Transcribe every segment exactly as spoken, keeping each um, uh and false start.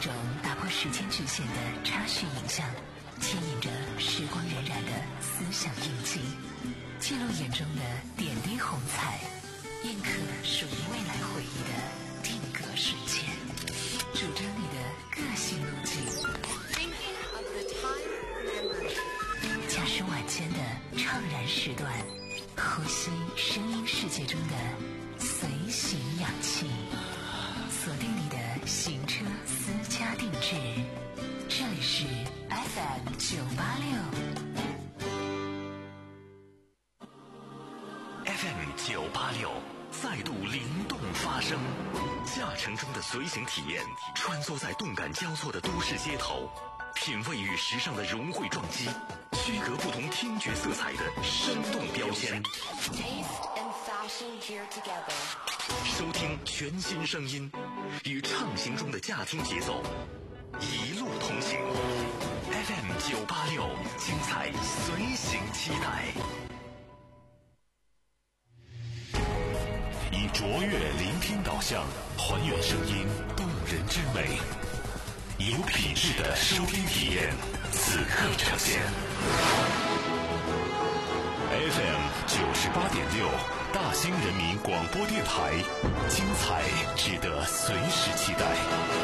种打破时间局限的插叙影像，牵引着时光荏苒的思想印记，记录眼中的点滴红彩，印刻属于未来回忆的定格瞬间，主张你的个性路径。驾驶晚间的怅然时段，呼吸声音世界中的随行氧气，锁定你的行车私家定制。这里是 F M 九八六 F M 九八六再度灵动发声，驾乘中的随行体验，穿梭在动感交错的都市街头，品味与时尚的融汇撞击，区隔不同听觉色彩的生动标签。收听全新声音，与畅行中的驾听节奏，一路同行。F M 九八六，精彩随行期待。以卓越聆听导向，还原声音动人之美，有品质的收听体验，此刻呈现。F M 九十八点六，大兴人民广播电台，精彩值得随时期待。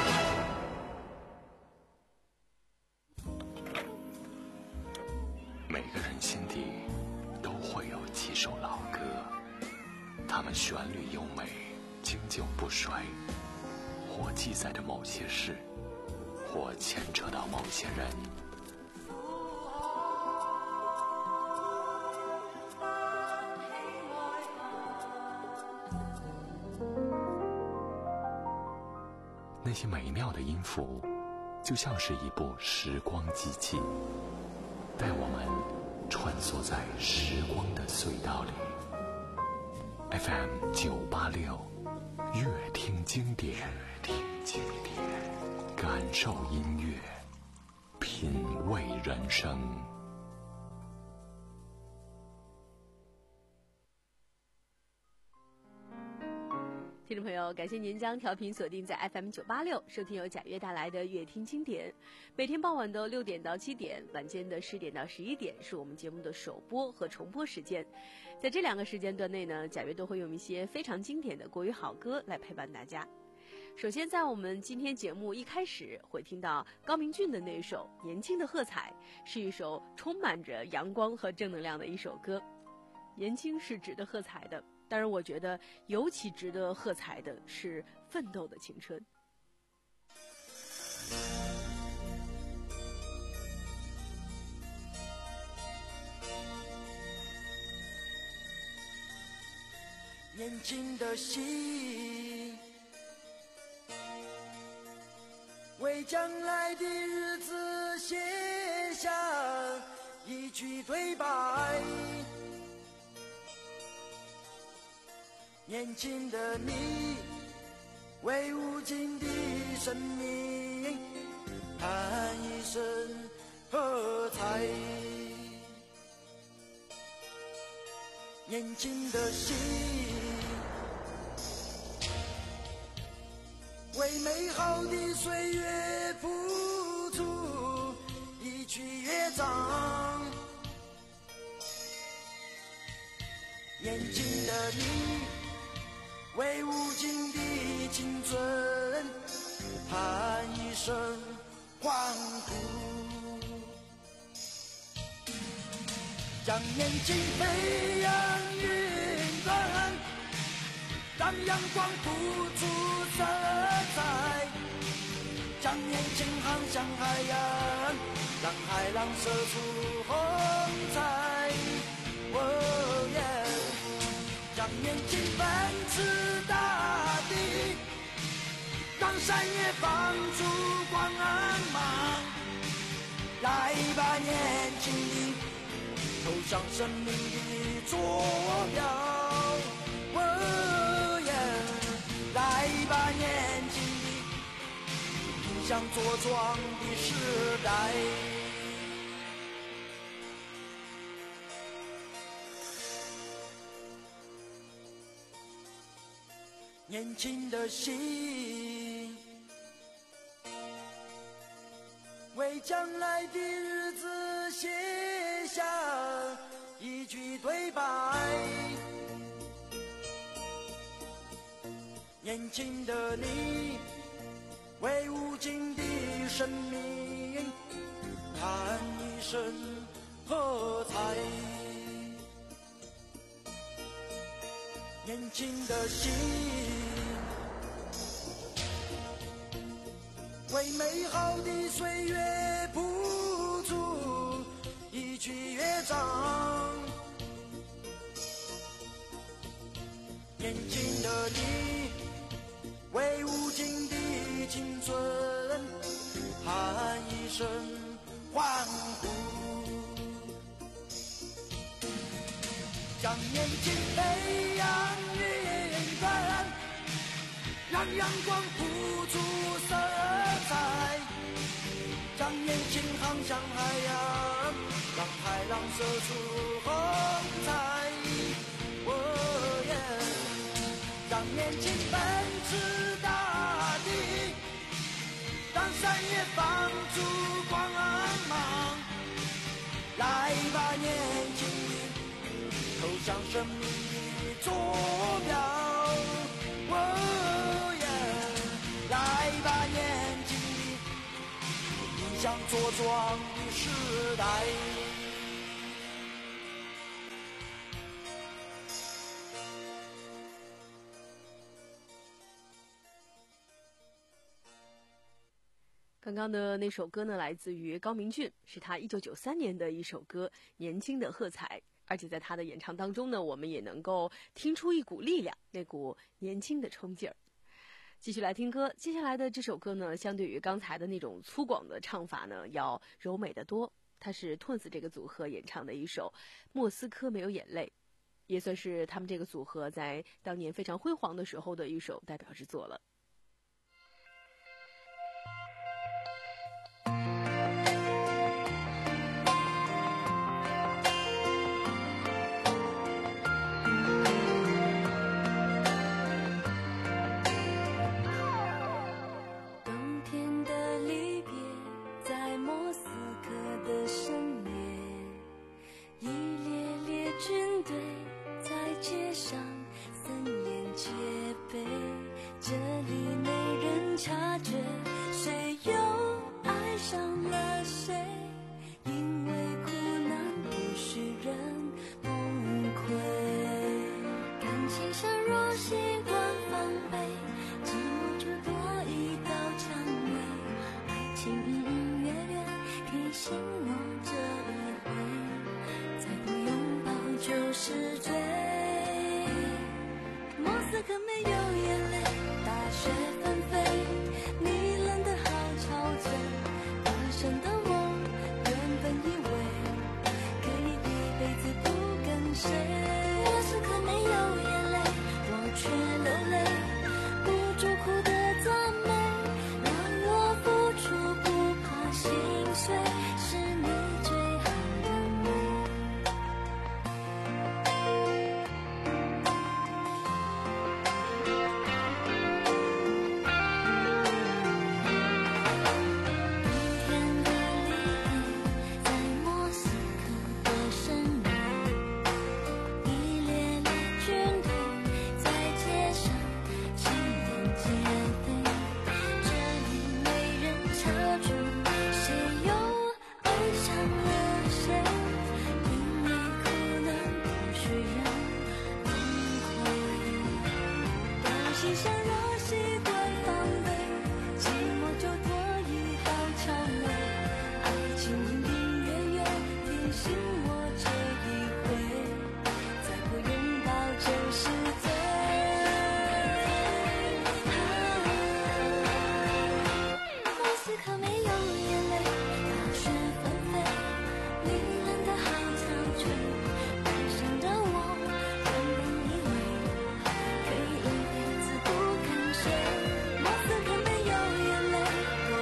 每个人心底都会有几首老歌，它们旋律优美，经久不衰，或记载着某些事，或牵扯到某些人。那些美妙的音符，就像是一部时光机器，带我们穿梭在时光的隧道里。F M 九八六，乐听经典，听经典，感受音乐，品味人生。 听众朋友，感谢您将调频锁定在 F M 九八六，收听由贾悦带来的乐听经典。每天傍晚的六点到七点，晚间的十点到十一点是我们节目的首播和重播时间。在这两个时间段内呢，贾悦都会用一些非常经典的国语好歌来陪伴大家。首先在我们今天节目一开始会听到高明骏的那首《年轻的喝彩》，是一首充满着阳光和正能量的一首歌。年轻是值得喝彩的，当然我觉得尤其值得喝彩的是奋斗的青春。 年轻的心，为将来的日子写下一句对白。年轻的你，为无尽的生命喊一声喝彩。年轻的心，为美好的岁月付出一曲乐章。年轻的你，为无尽的青春喊一声欢呼，让年轻飞扬云端，让阳光付出色彩，将年轻航向海洋，让海浪射出红彩。哦耶！让年轻奔驰大地，让山野放出光芒。来吧，年轻的，走上生命的坐标。哦耶！来吧，年轻的，迎向茁壮的时代。年轻的心， 将来的日子写下一句对白。年轻的你为无尽的生命喊一声喝彩，年轻的心为美好的岁月谱出一曲乐章，年轻的你为无尽的青春喊一声欢呼，将年轻飞扬云端，让阳光谱出色彩，将年轻航向海洋，让海浪射出红彩。哦耶！让年轻奔驰大地，让山野放出光芒。来吧，年轻人，投向生命的坐标。哦耶！来吧，年轻人，迎向茁壮的时代。 刚刚的那首歌呢，来自于高明骏，是他一九九三年的一首歌《年轻的喝彩》，而且在他的演唱当中呢，我们也能够听出一股力量，那股年轻的冲劲儿。继续来听歌，接下来的这首歌呢，相对于刚才的那种粗犷的唱法呢，要柔美得多。它是 Twins 这个组合演唱的一首《莫斯科没有眼泪》，也算是他们这个组合在当年非常辉煌的时候的一首代表之作了。 莫斯科没有眼泪，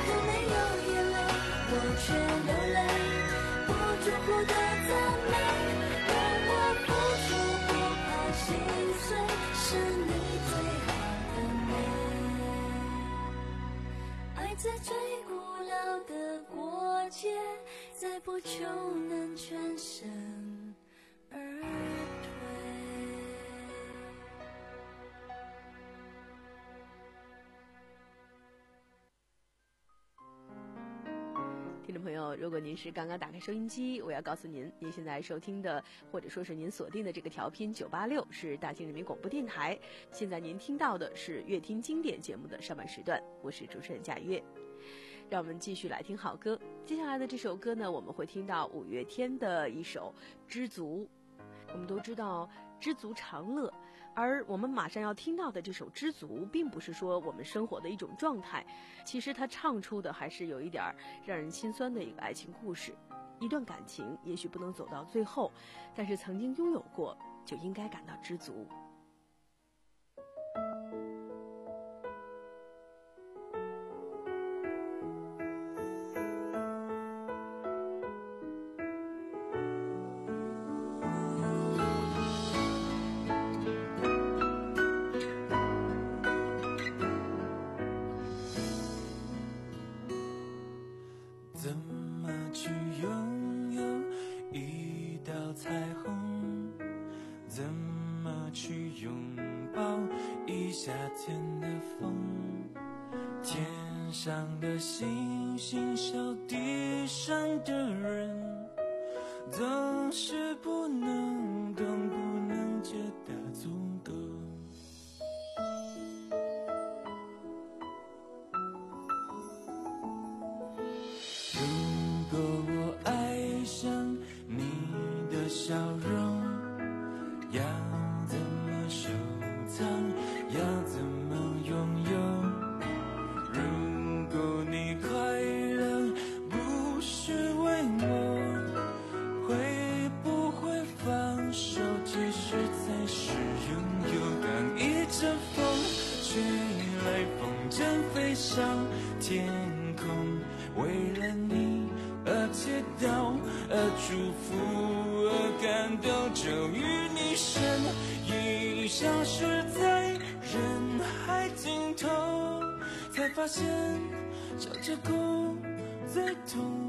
都没有眼泪，我却流泪，不住哭的赞美，让我付出不怕心碎，是你最好的美。爱在最古老的国界，再不就能全身而退。 听众朋友，如果您是刚刚打开收音机，我要告诉您，您现在收听的或者说是您锁定的这个调频九八六是大庆人民广播电台。现在您听到的是乐听经典节目的上半时段，我是主持人贾月。让我们继续来听好歌。接下来的这首歌呢，我们会听到五月天的一首《知足》。我们都知道知足常乐，而我们马上要听到的这首《知足》，并不是说我们生活的一种状态，其实它唱出的还是有一点让人心酸的一个爱情故事。一段感情也许不能走到最后，但是曾经拥有过，就应该感到知足。 怎么去拥有一道彩虹？怎么去拥抱一夏天的风？天上的星星笑地上的人，总是不能懂，不能觉得足够。如果我爱上你的笑容，要怎么收藏，要怎么拥有？如果你快乐不是为我，会不会放手，其实才是拥有？当一阵风吹来，风筝飞上天空，为了你而祈祷，而祝福，而感动，终于你身影消失在人海尽头，才发现笑着哭最痛。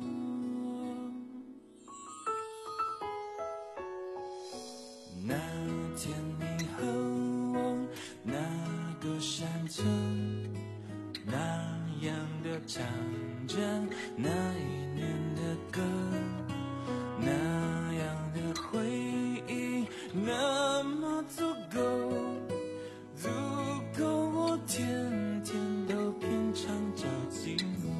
那天你和我那个山丘，那样的唱着那一年的歌，那样的回忆那么足够，足够我天天都品尝着寂寞。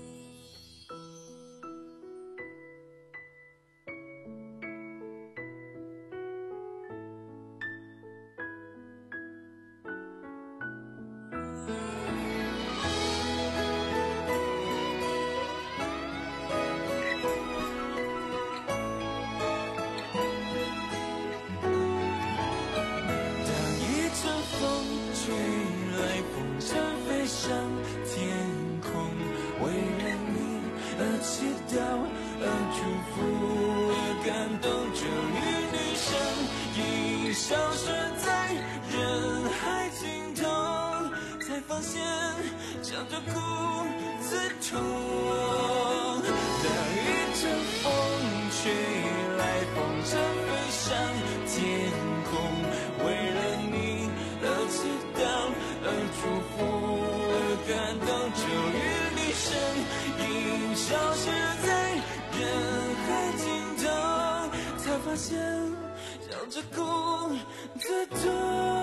吹来风筝飞上天空，为了你而祈祷，而祝福，而感动，终于你身影消失在人海尽头，才发现笑着哭最痛。当一阵风吹来，风筝飞上天空，为了你而祈祷，而祝福，而感动，终于你身影消失在人海尽头，才发现笑着哭最痛。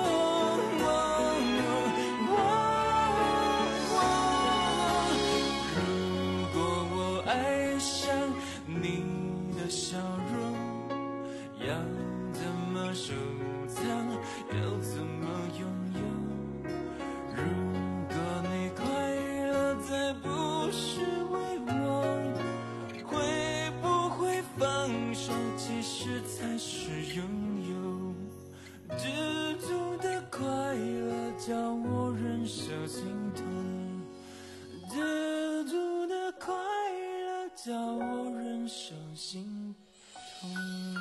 如果我爱上你的笑容，要怎么收藏，要怎么拥有？如果你快乐再不是为我，会不会放手，其实才是拥有？知足的快乐叫我忍受心痛，知叫我忍受心痛。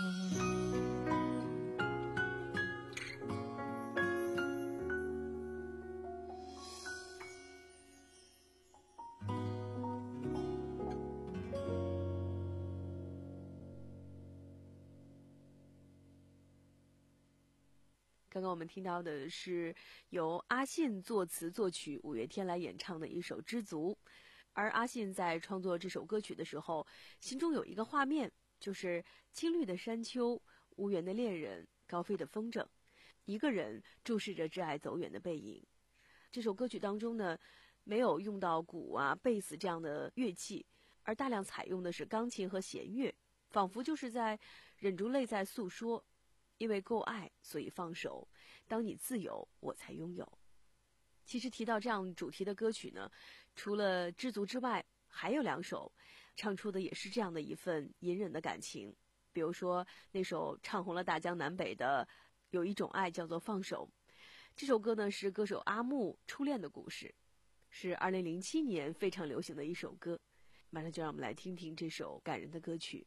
刚刚我们听到的是由阿信作词作曲，五月天来演唱的一首《知足》。而阿信在创作这首歌曲的时候，心中有一个画面，就是青绿的山丘，无缘的恋人，高飞的风筝，一个人注视着挚爱走远的背影。这首歌曲当中呢，没有用到鼓啊、贝斯这样的乐器，而大量采用的是钢琴和弦乐，仿佛就是在忍住泪在诉说，因为够爱，所以放手。当你自由，我才拥有。其实提到这样主题的歌曲呢，除了《知足》之外，还有两首唱出的也是这样的一份隐忍的感情。比如说那首唱红了大江南北的《有一种爱叫做放手》，这首歌呢是歌手阿木初恋的故事，是二零零七年非常流行的一首歌。马上就让我们来听听这首感人的歌曲。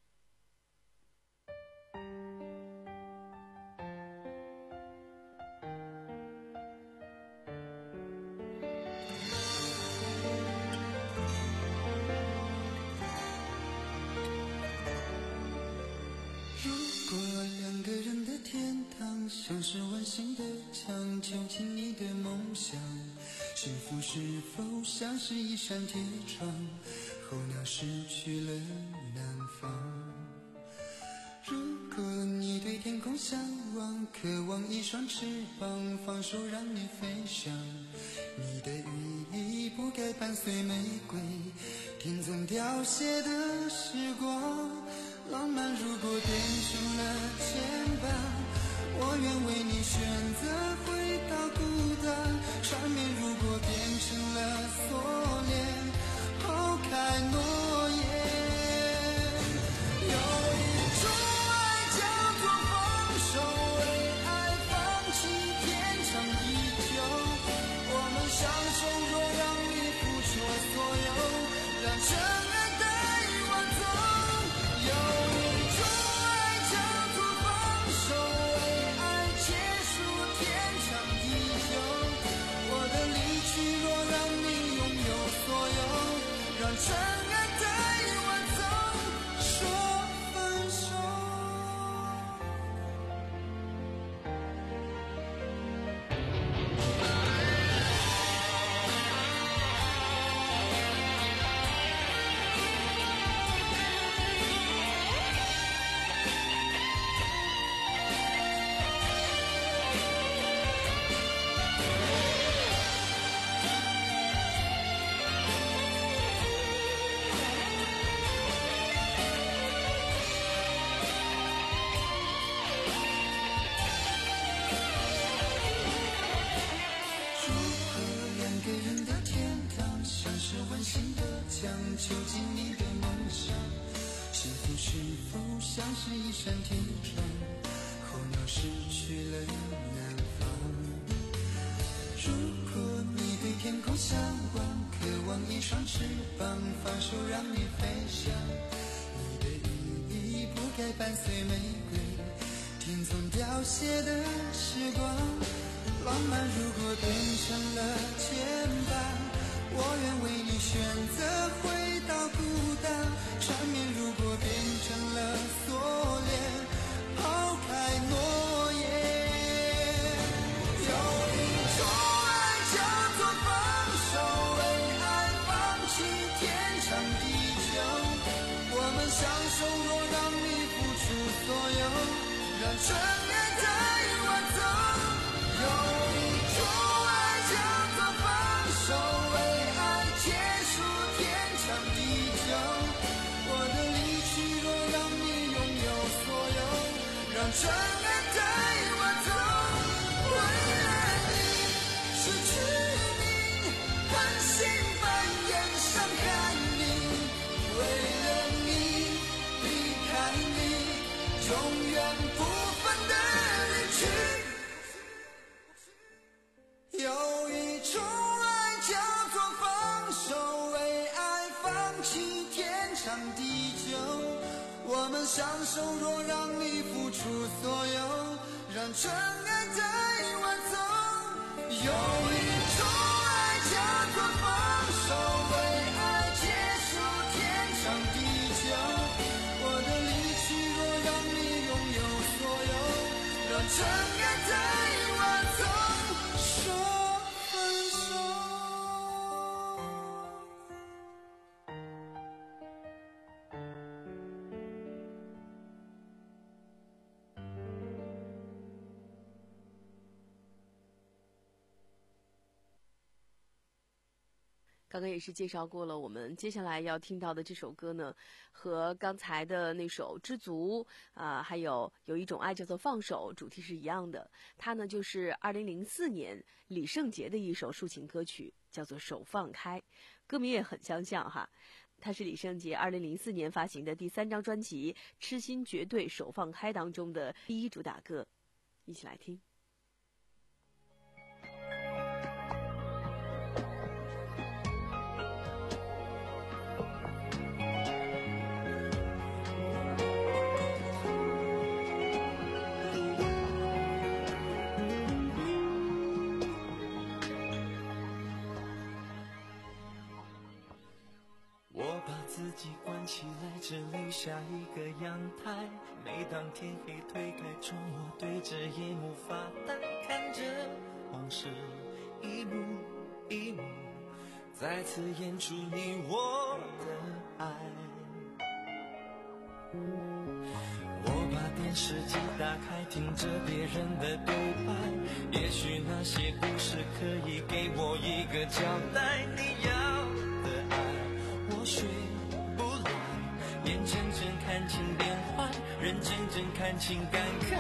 像是温馨的墙，囚禁你的梦想。幸福是否像是一扇铁窗，候鸟失去了南方。如果你对天空向往，渴望一双翅膀，放手让你飞翔。你的羽翼不该伴随玫瑰，天总凋谢的时光。浪漫如果变成了牵绊，我愿为你选择回到孤单，缠绵如果变成了锁链，抛开诺言。有一种爱叫做放手，为爱放弃天长地久。我们相守，若让你付出所有，让真爱带我走。有一种爱叫做放手，真爱带我走，说分手。囚禁你的梦想，幸福是否像是一扇铁窗，候鸟失去了南方。如果你对天空向往，渴望一双翅膀，放手让你飞翔。你的羽翼不该伴随玫瑰，天总凋谢的时光。浪漫如果变成了牵绊，我愿为你选择回到孤单，缠绵如果变成了锁链，抛开诺言。有一种爱叫做放手，为爱放弃天长地久。我们相守，若让你付出所有，让真爱带我走。有一种爱叫做放手，为结束天长地久。我的离去若让你拥有所有，让真爱带我走。为了你失去你，狠心扮演伤害你，为了你离开你，永远不分的离去。有一种爱叫做放手，为爱放弃天长地们相守，若让你付出所有，让尘埃在晚走。有一种爱叫做放手，为爱结束天长地久。我的离去若让你拥有所有，让尘埃在晚走，说分手。 刚刚也是介绍过了，我们接下来要听到的这首歌呢，和刚才的那首《知足》啊、呃，还有有一种爱叫做放手，主题是一样的。它呢就是二零零四年李圣杰的一首抒情歌曲，叫做《手放开》，歌名也很相像哈。它是李圣杰二零零四年发行的第三张专辑《痴心绝对手放开》当中的第一主打歌，一起来听。 自己关起来，只留下一个阳台。每当天黑推开窗，我对着夜幕发呆，看着往事一幕一幕再次演出你我的爱。我把电视机打开，听着别人的对白，也许那些故事可以给我一个交代。你要的爱我学眼睁睁看情变坏，人真正看情感慨。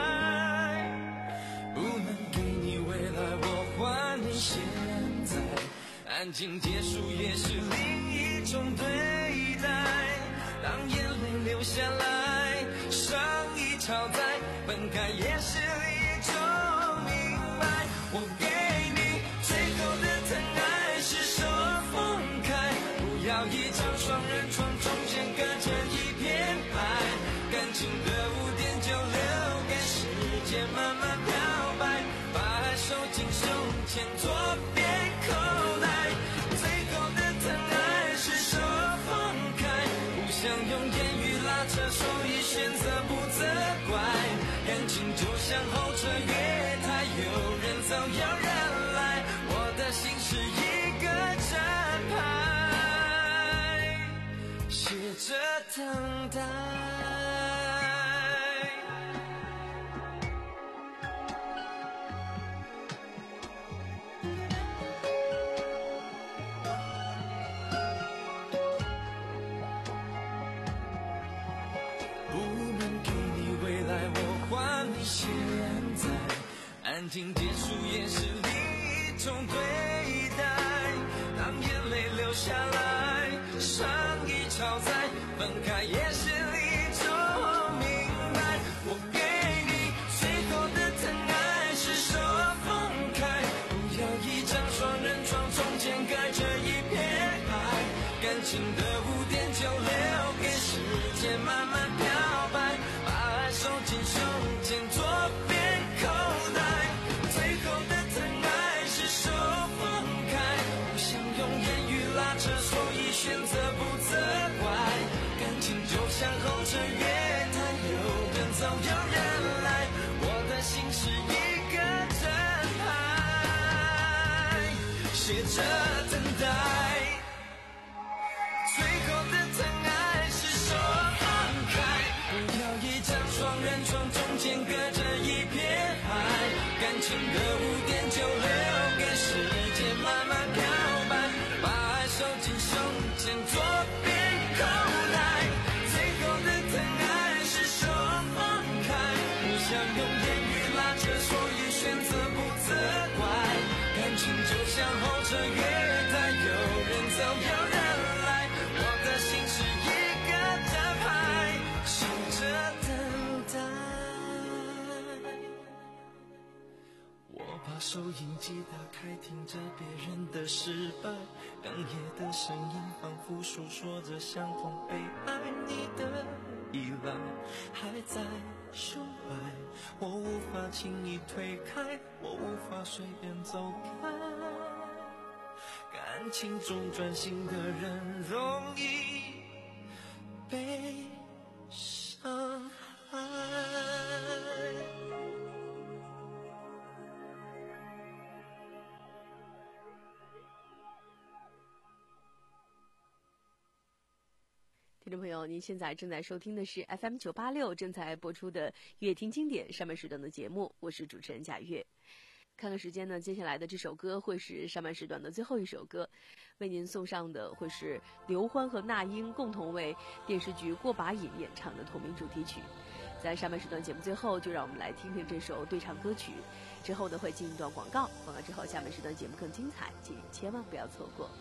不能给你未来，我还你现在。安静结束也是另一种对待。当眼泪流下来，伤已超载，分开也是一种明白。我给你最后的疼爱是手放开，不要一张双人床，中间隔着一片海，感情的污点就留给时间慢慢漂白，把爱收进胸前左边口袋。最后的疼爱是手放开，不想用言语拉扯，所以选择不责怪。感情就像候车月台，有人走有人来，我的心是一个站牌，写着等待。不能给你未来，我还你现在。安静结束也是另一种对待。当眼泪流下来，伤已超载，分开也是一种明白。我给你最后的疼爱是手放开，不要一张双人床，中间隔着一片海，感情的污点就留给时间慢慢漂白，把爱收进胸前左边口袋。最后的疼爱是手放开，不想用言语拉扯，所以选择不责怪。感情就像候车月台，有人走有人来，我的心是一个站牌，写着等待。最后的疼爱是手放开，不要一张双人床，中间隔着一片海，感情的污点就留给时间慢慢漂白，把爱收进胸前左边口袋。最后的疼爱是手放开，不想用言语拉扯，所以选择不责怪。感情就像候车月台，有人走有人来，我的心是一个站牌，守着等待。我把收音机打开，听着别人的失败，哽咽的声音仿佛诉说着相同悲哀。你的依赖还在胸怀，我无法轻易推开，我无法随便走开。感情中专心的人容易被伤害。 听众朋友，您现在正在收听的是 F M 九八六正在播出的乐听经典上半时段的节目，我是主持人贾月。看看时间呢，接下来的这首歌会是上半时段的最后一首歌，为您送上的会是刘欢和那英共同为电视剧《过把瘾》演唱的同名主题曲。在上半时段节目最后，就让我们来听听这首对唱歌曲。之后呢，会进一段广告，广告之后下半时段节目更精彩，请千万不要错过。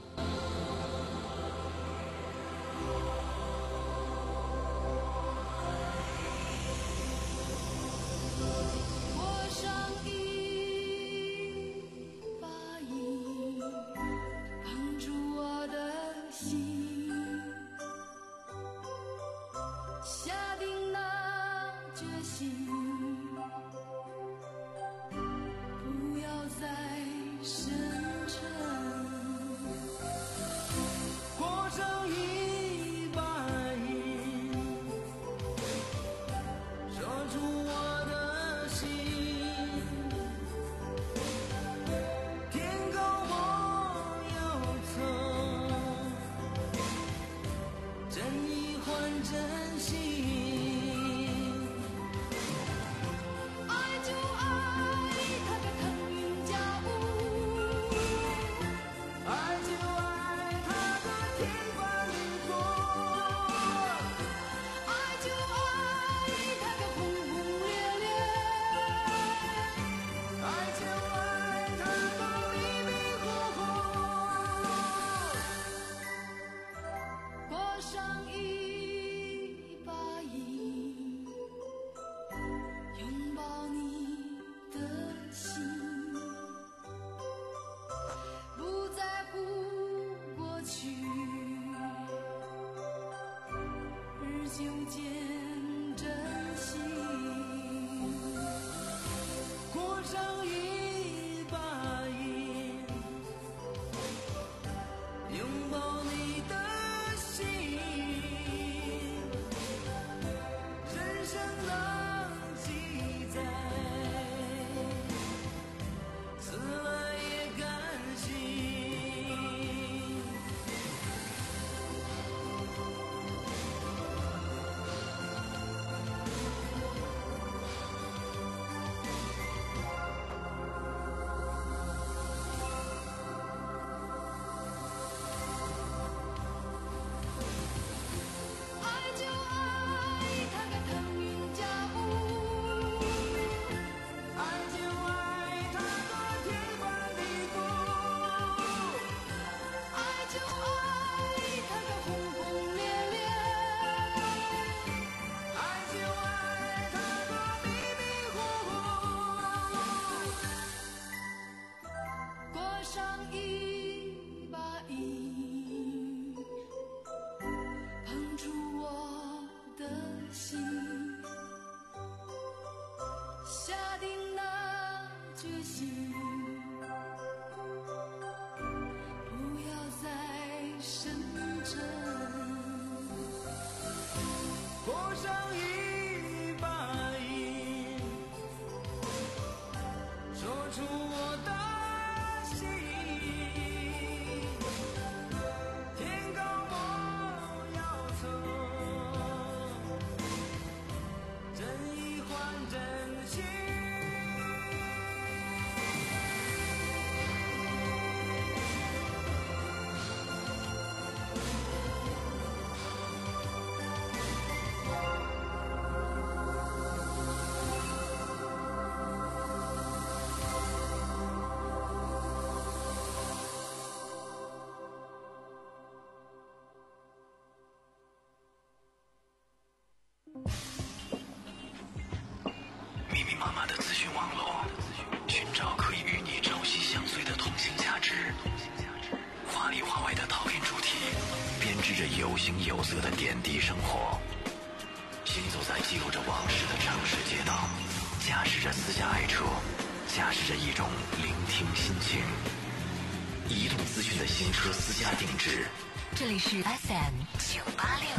有形有色的点滴生活， 行走在记录着往事的城市街道，驾驶着私家爱车，驾驶着一种聆听心情。移动资讯的新车私家定制， 这里是 F M 九八六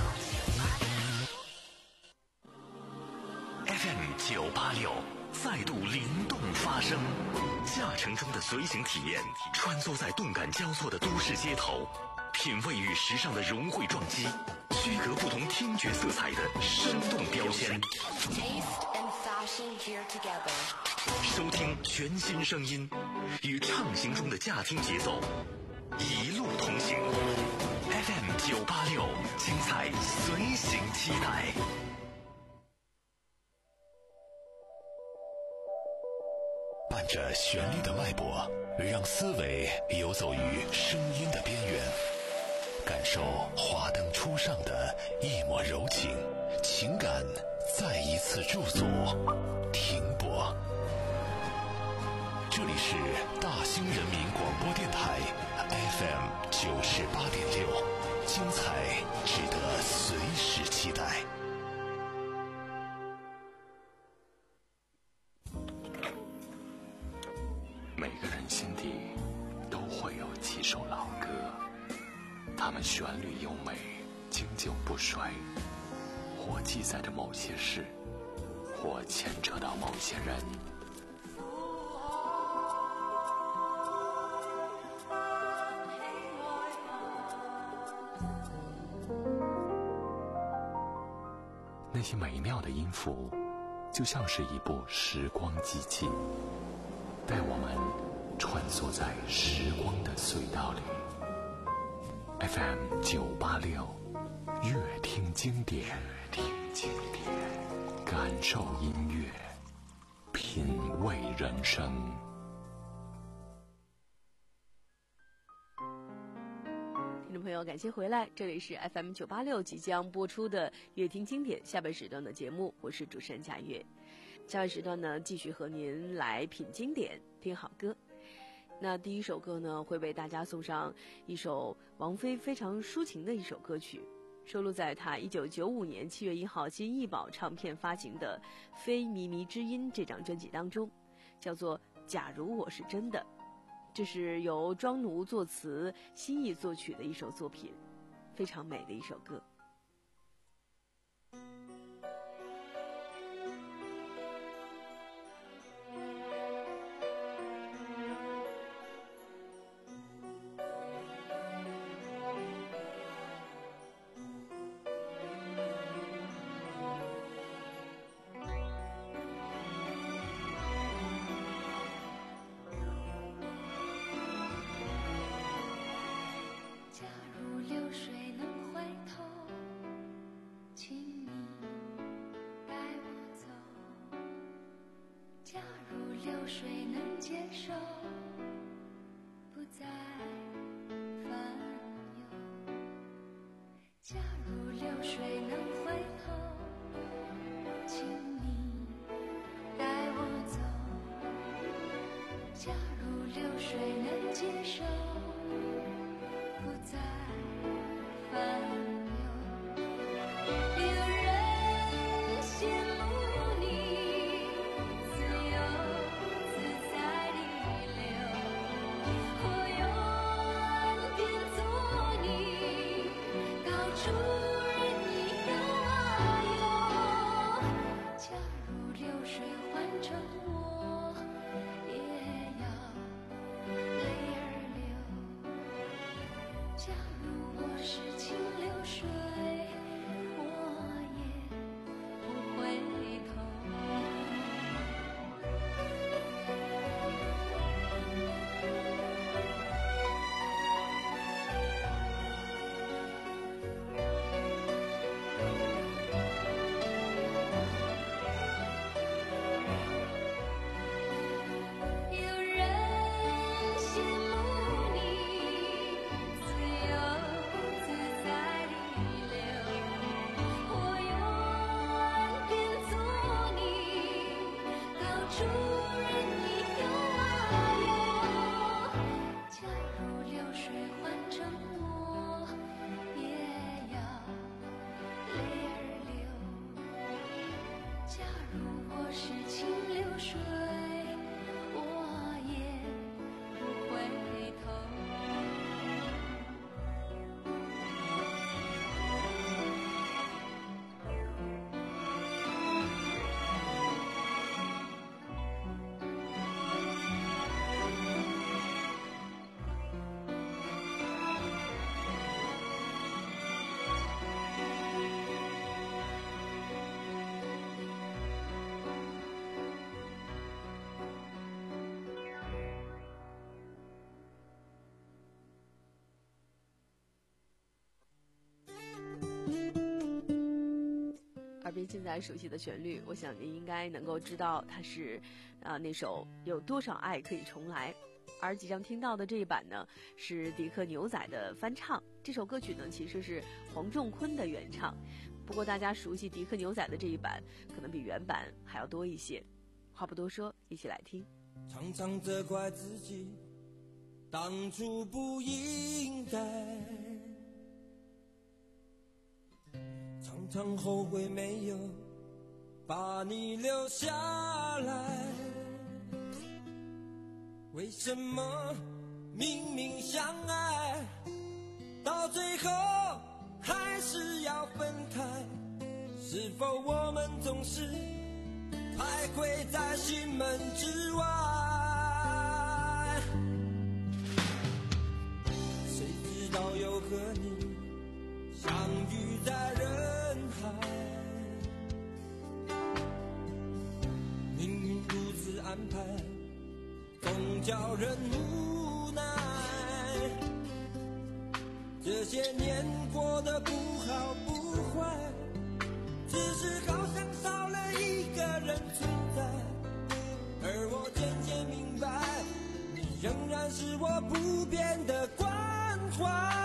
F M 九八六再度灵动发声，驾乘中的随行体验，穿梭在动感交错的都市街头，品味与时尚的融汇撞击，区隔不同听觉色彩的生动标签。收听全新声音，与畅行中的驾听节奏，一路同行。F M 九八六，精彩随行期待。伴着旋律的脉搏，让思维游走于声音的边缘，感受华灯初上的一抹柔情，情感再一次驻足停泊。这里是大兴人民广播电台 F M 九十八点六，精彩值得随时期待。每个人心底都会有几首老歌，它们旋律优美，经久不衰，或记载着某些事，或牵扯到某些人。那些美妙的音符，就像是一部时光机器，带我们穿梭在时光的隧道里。F M 九八六，乐听经典，听经典，感受音乐，品味人生。 听众朋友，感谢回来，这里是 F M 九八六即将播出的乐听经典下半时段的节目，我是主持人佳悦。下半时段呢，继续和您来品经典，听好歌。那第一首歌呢，会为大家送上一首王菲非常抒情的一首歌曲，收录在她一九九五年七月一号新艺宝唱片发行的《非靡靡之音》这张专辑当中，叫做《假如我是真的》。这是由庄奴作词，新艺作曲的一首作品，非常美的一首歌。 边现在熟悉的旋律，我想您应该能够知道它是啊、呃、那首有多少爱可以重来。而即将听到的这一版呢，是迪克牛仔的翻唱。这首歌曲呢，其实是黄仲坤的原唱，不过大家熟悉迪克牛仔的这一版，可能比原版还要多一些。话不多说，一起来听。 常常责怪自己当初不应该，常常后悔没有把你留下来。为什么明明相爱，到最后还是要分开？是否我们总是徘徊在心门之外？谁知道又和你相遇在人海，命运如此安排，总叫人无奈。这些年过得不好不坏，只是好像少了一个人存在。而我渐渐明白，你仍然是我不变的关怀。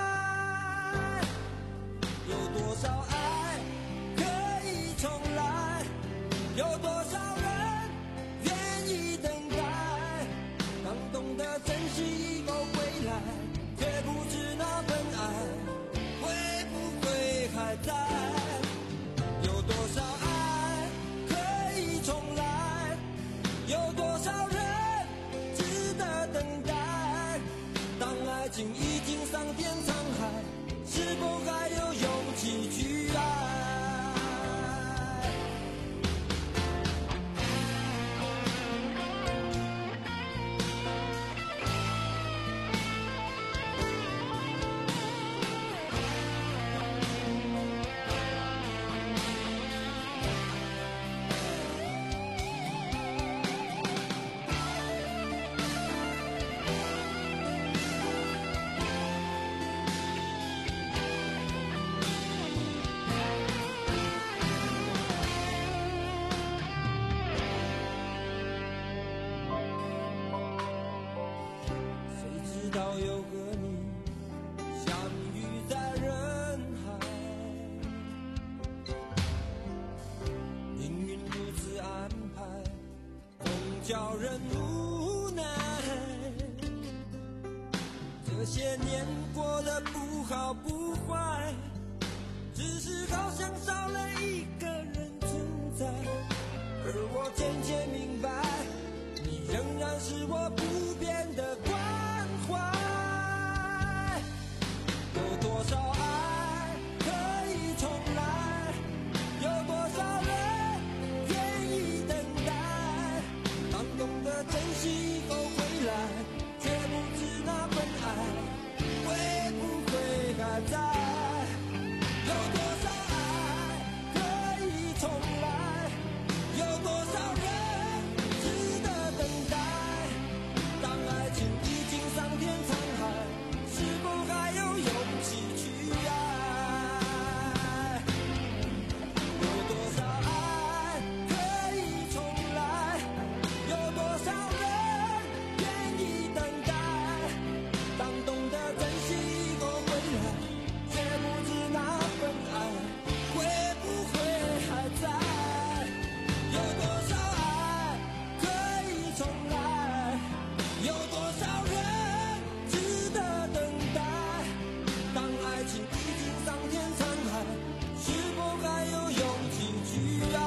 有多少爱可以重来，有多少人愿意等待。当懂得珍惜以后回来，却不知那份爱会不会还在。有多少爱可以重来，有多少人值得等待。当爱情已经桑田沧海，是否还有勇气去爱？叫人无奈，这些年过得不好不坏，只是好像少了一个人存在。而我渐渐明白，你仍然是我不变的关怀。有多少爱可以重来，有多少人愿意等待。当懂得珍惜以后回来，却不知那份爱会不会还在。有多少爱可以重来，有多少人值得等待。当爱情已经桑田沧海，是否还有勇气去爱？有多少爱可以重来，有多少人愿意等待。当懂得珍惜以后回来，却不知那份爱会不会还在。有多少爱可以重来，有多少人值得等待。当爱情已经桑田沧海，是否还有勇气去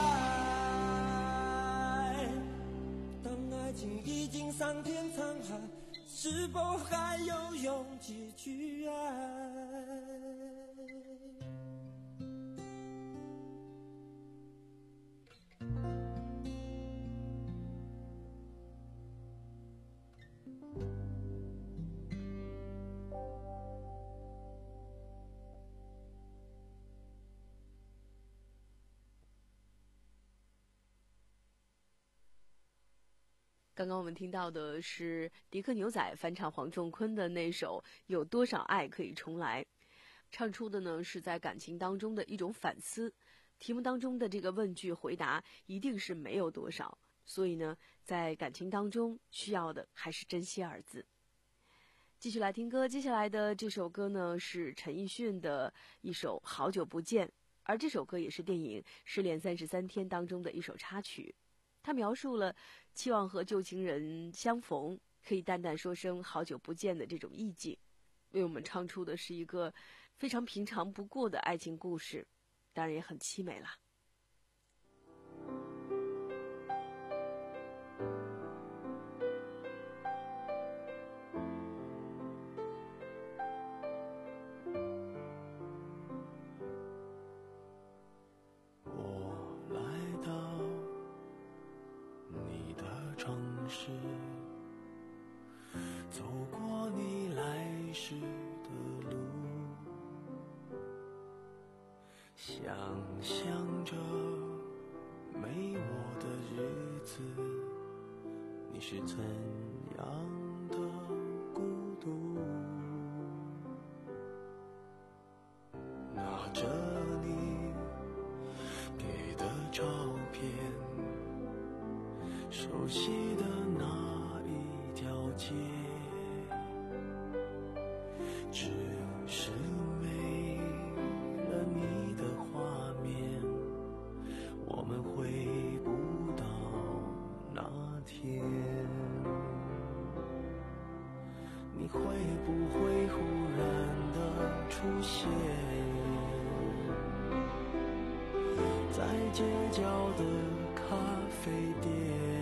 爱？当爱情已经桑田沧海，是否还有勇气去爱？ 刚刚我们听到的是迪克牛仔翻唱黄仲坤的那首《有多少爱可以重来》，唱出的呢是在感情当中的一种反思。 题目当中的这个问句回答一定是没有多少，所以呢，在感情当中需要的还是珍惜二字。继续来听歌，接下来的这首歌呢是陈奕迅的一首《好久不见》，而这首歌也是电影《失恋三十三天》当中的一首插曲。它描述了期望和旧情人相逢，可以淡淡说声好久不见的这种意境，为我们唱出的是一个非常平常不过的爱情故事，当然也很凄美啦。 走过你来时的路，想象着没我的日子，你是怎样的孤独。拿着你给的照片，熟悉的那一条街，只是没了你的画面，我们回不到那天。你会不会忽然的出现在街角的咖啡店？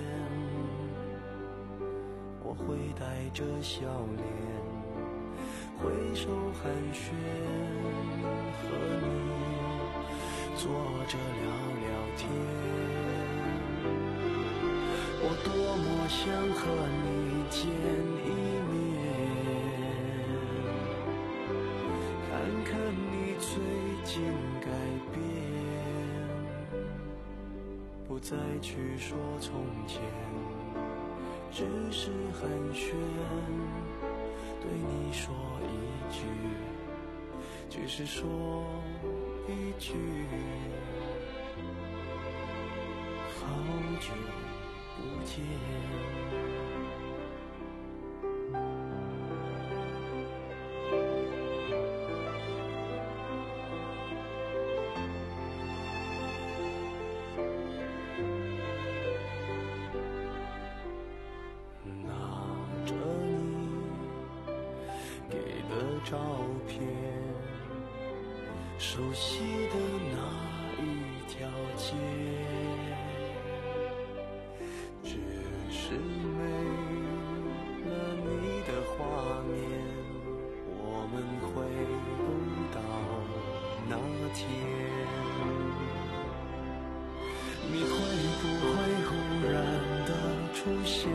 我会带着笑脸挥手寒暄，和你坐着聊聊天。我多么想和你见一面，看看你最近改变，不再去说从前，只是寒暄，对你说一句，只是说一句，好久不见。照片，熟悉的那一条街，只是没了你的画面，我们回不到那天。你会不会忽然的出现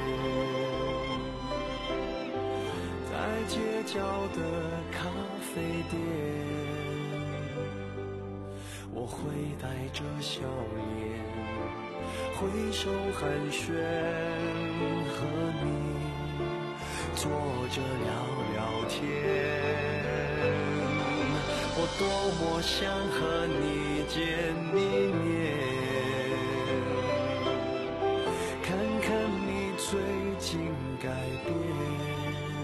在街角的咖啡店？我会带着笑脸挥手寒暄，和你坐着聊聊天。我多么想和你见一面，看看你最近改变，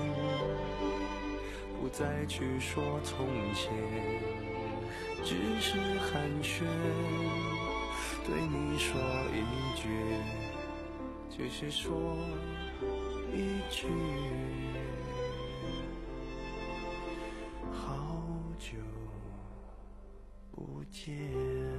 不再去说从前，只是寒暄，对你说一句，只是说一句，好久不见。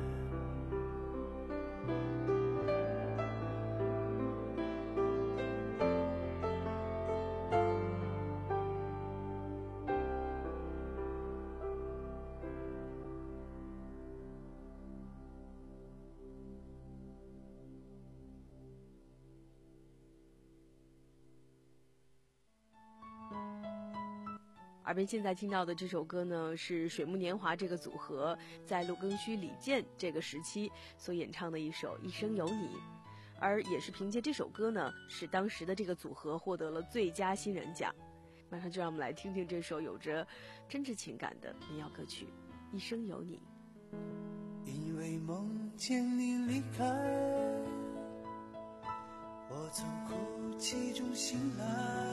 耳边现在听到的这首歌呢，是水木年华这个组合在陆庚戌、李健这个时期所演唱的一首《一生有你》，而也是凭借这首歌呢，使当时的这个组合获得了最佳新人奖。马上就让我们来听听这首有着真挚情感的民谣歌曲《一生有你》。 因为梦见你离开，我从哭泣中醒来，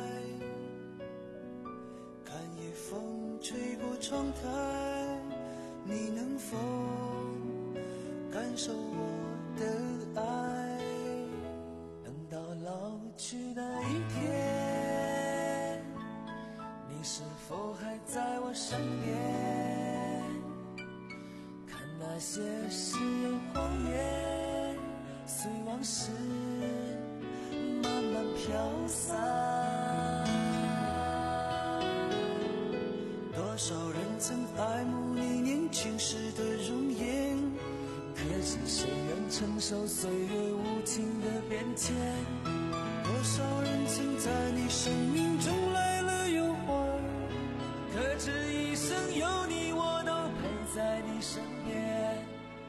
看夜风吹过窗台，你能否感受我的爱？等到老去那一天，你是否还在我身边？看那些誓言谎言，随往事慢慢飘散。多少人曾爱慕你年轻时的容颜，可知谁愿承受岁月无情的变迁？多少人曾在你生命中来了又还，可知一生有你我都陪在你身边。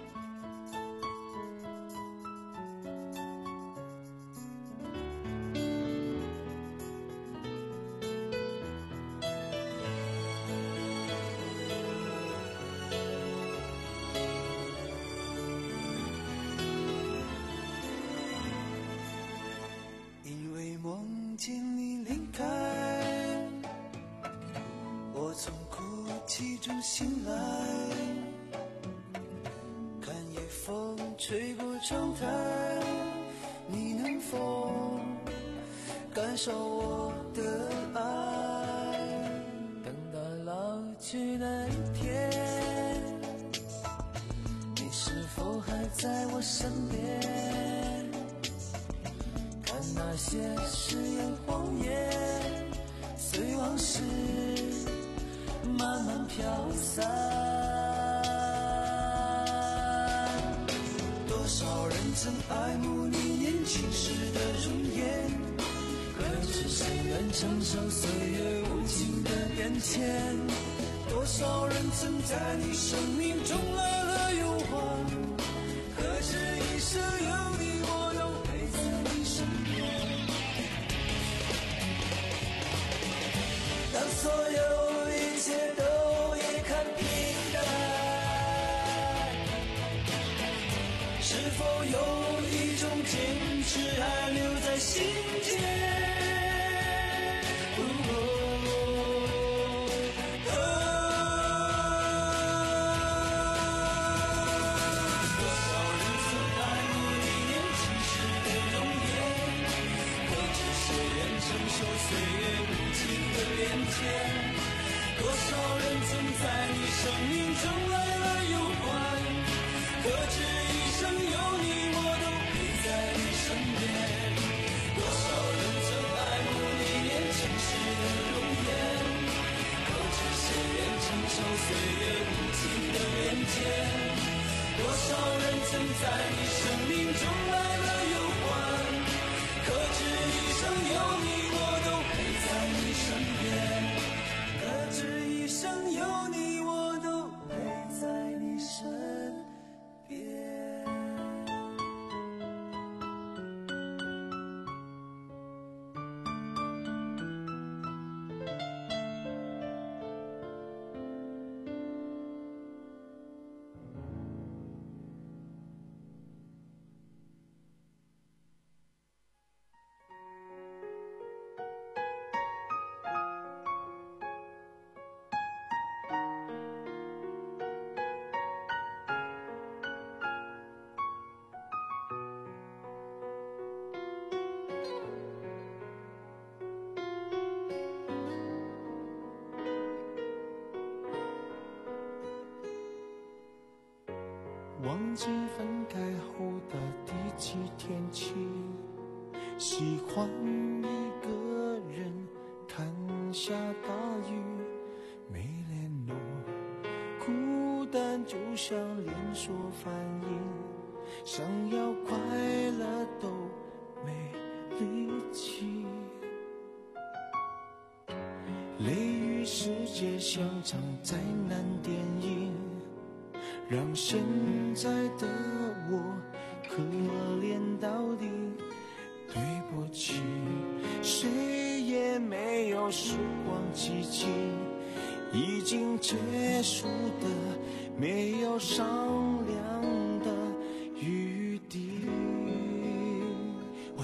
因为梦见你离开，我从哭泣中醒来，看夜风吹过窗台，你能否感受我的爱？等到老去那一天，你是否还在我身边？看那些誓言谎言，随往事慢慢飘散。多少人曾爱慕你年轻时的容颜，可知谁愿承受岁月无情的变迁？多少人曾在你生命中来了又还，可知一生有你我都陪在你身边。当所有一切都已看平淡，是否有一种坚持还留在心间？多少人曾在你生命中来了又还，可知一生有你我都陪在你身边。多少人曾爱慕你年轻时的容颜，可知谁愿承受岁月无情的变迁？多少人曾在你生命中来了又还，可知一生有你我都陪在你身边。可知一生有你我都陪在你身边。 忘记分开后的第几天起，喜欢一个人看下大雨，没联络，孤单就像连锁反应，想要快乐都没力气。雷雨世界像场灾难电影，让现在的我可怜到底。对不起，谁也没有时光机器，已经结束的没有商量的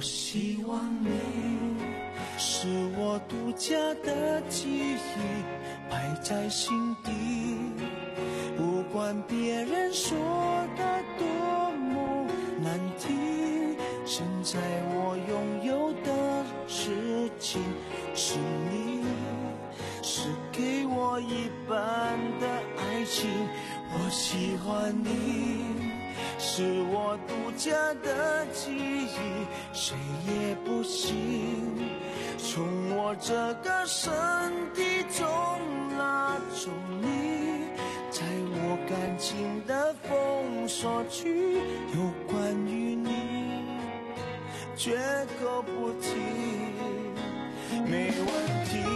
希望你是我独家的记忆，摆在心底，不管别人说的多么难听，现在我拥有的事情是你，是给我一半的爱情。我喜欢你，是我独家的记忆，谁也不行从我这个身体中拿走你，在我感情的封锁区，有关于你绝口不提，没问题。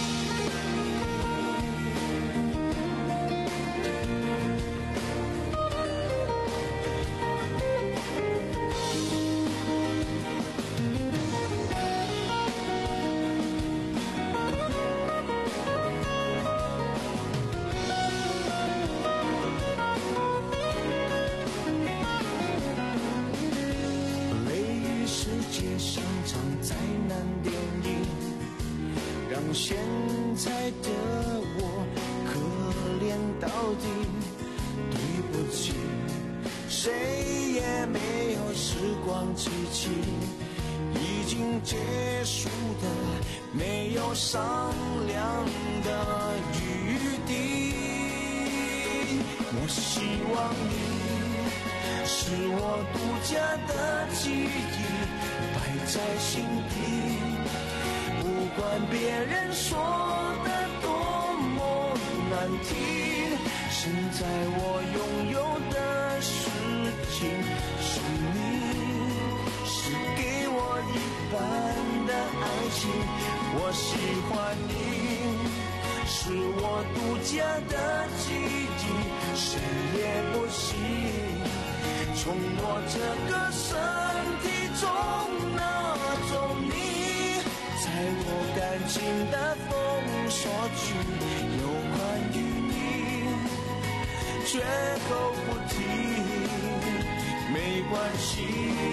现在的我可怜到底，对不起，谁也没有时光机器，已经结束的没有商量的余地。我希望你是我独家的记忆，摆在心底，不管别人说的多么难听，现在我拥有的事情是你，是给我一半的爱情。我喜欢你，是我独家的记忆，谁也不行从我这个身体中拿走你，在我感情的封锁区，有关于你绝口不提，没关系。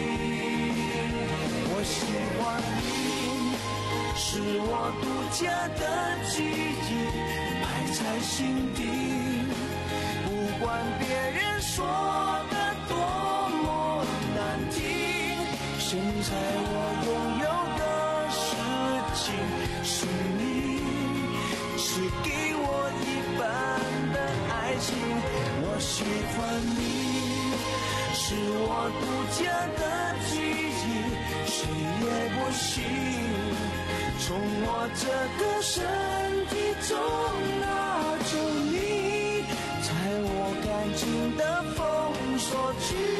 我喜欢你，是我独家的记忆，摆在心底，不管别人说的多么难听，现在我拥有是你，是给我一半的爱情。我喜欢你，是我独家的记忆，谁也不行从我这个身体中拿走你，在我感情的封锁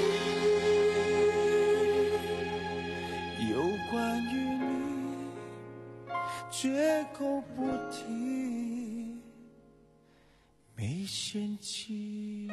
区，有关于绝口不提，没嫌弃。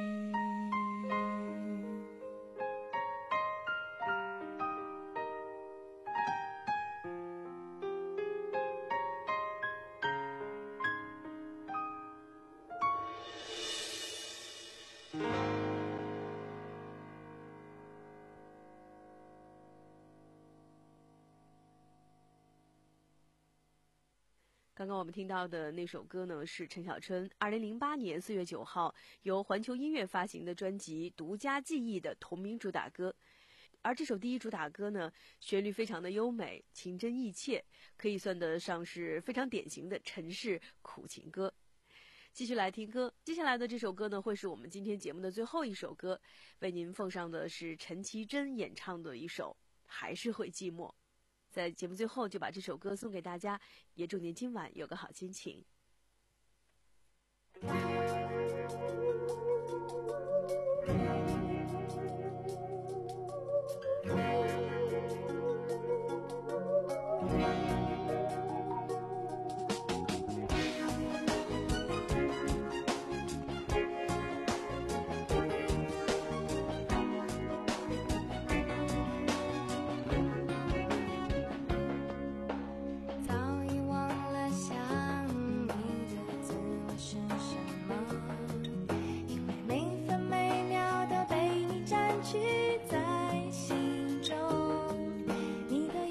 刚刚我们听到的那首歌呢，是陈小春二零零八年四月九号由环球音乐发行的专辑《独家记忆》的同名主打歌。而这首第一主打歌呢，旋律非常的优美，情真意切，可以算得上是非常典型的陈氏苦情歌。继续来听歌，接下来的这首歌呢，会是我们今天节目的最后一首歌，为您奉上的是陈绮贞演唱的一首《还是会寂寞》。在节目最后就把这首歌送给大家，也祝您今晚有个好心情。 在心中，你的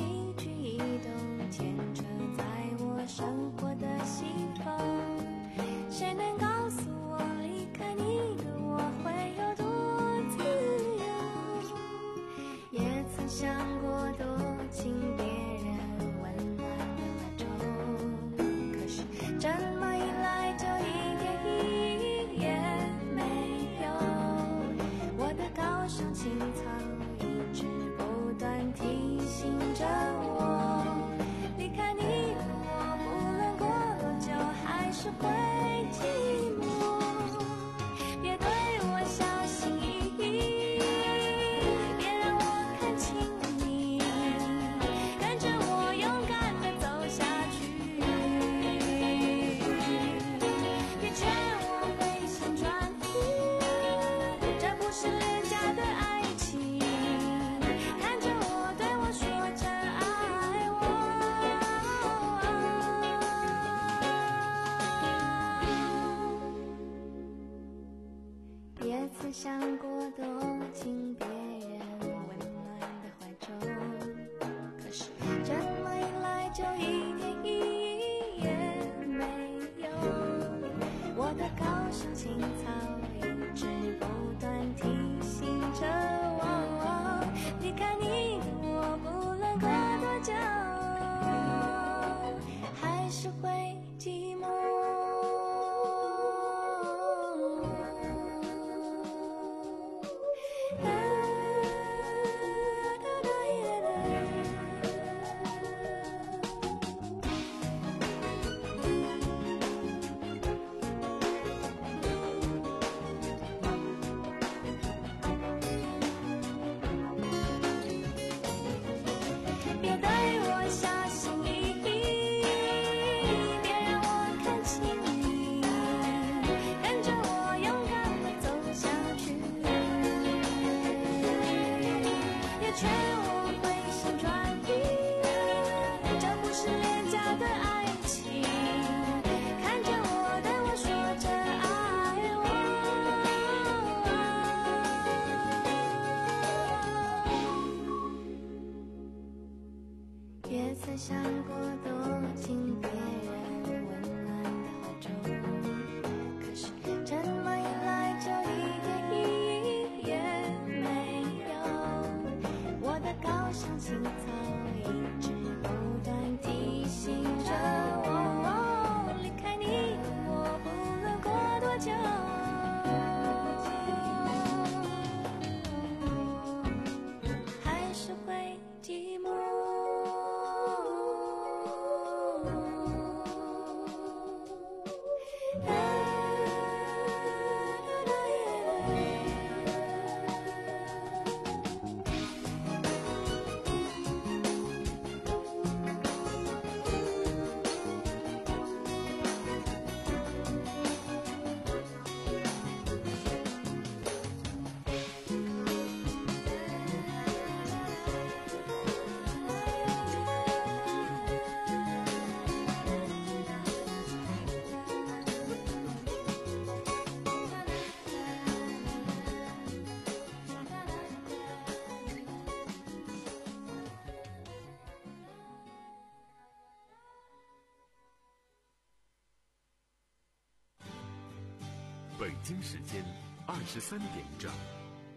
想过躲进别人温暖的怀中，可是这么一来就一点意义也没有。我的高尚情操一直不断提醒着我，离开你的我不论过多久，还是会寂寞。别对我小心翼翼，别让我看清你，跟着我勇敢地走下去，也劝我回心转意，这不是廉价的爱情，看着我对我说着爱我，也曾想过躲进别人温暖的怀中，可是这么一来就一点意义也没有。我的高尚情操一直不断提醒着我，离开你的我不论过多久，还是会寂寞。 北京时间二十三点整。